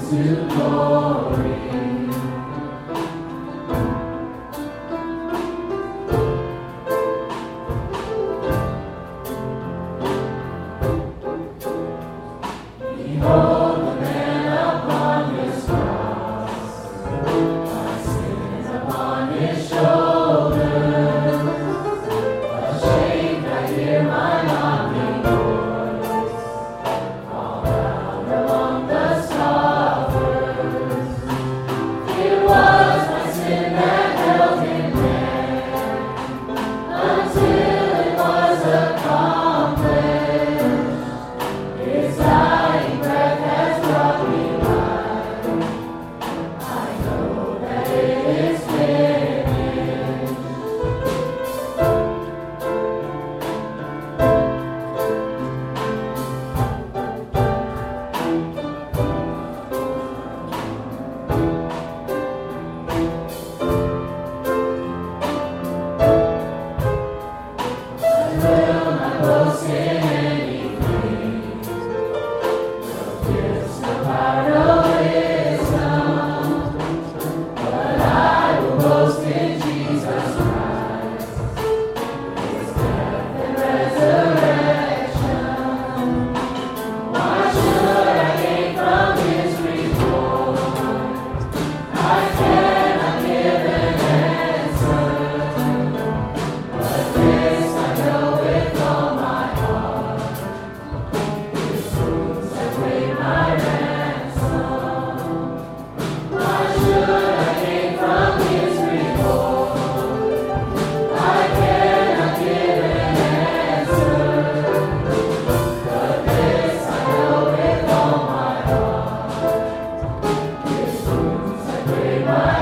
to glory. Behold the man upon his cross, my sins upon his shoulders. Ashamed, I hear my knocking voice call out among the scoffers. It was my sin that held him there until it was accomplished. His dying breath has brought me life. I know that it is finished. I will not boast in anything, no gifts, no power, no wisdom, but I will boast in Jesus Christ, His death and resurrection. Why should I gain from His reward? I cannot give an answer, but this I know with all my heart: His wounds have paid my ransom. Why should I gain from His reward? I cannot give an answer, but this I know with all my heart: His wounds have paid my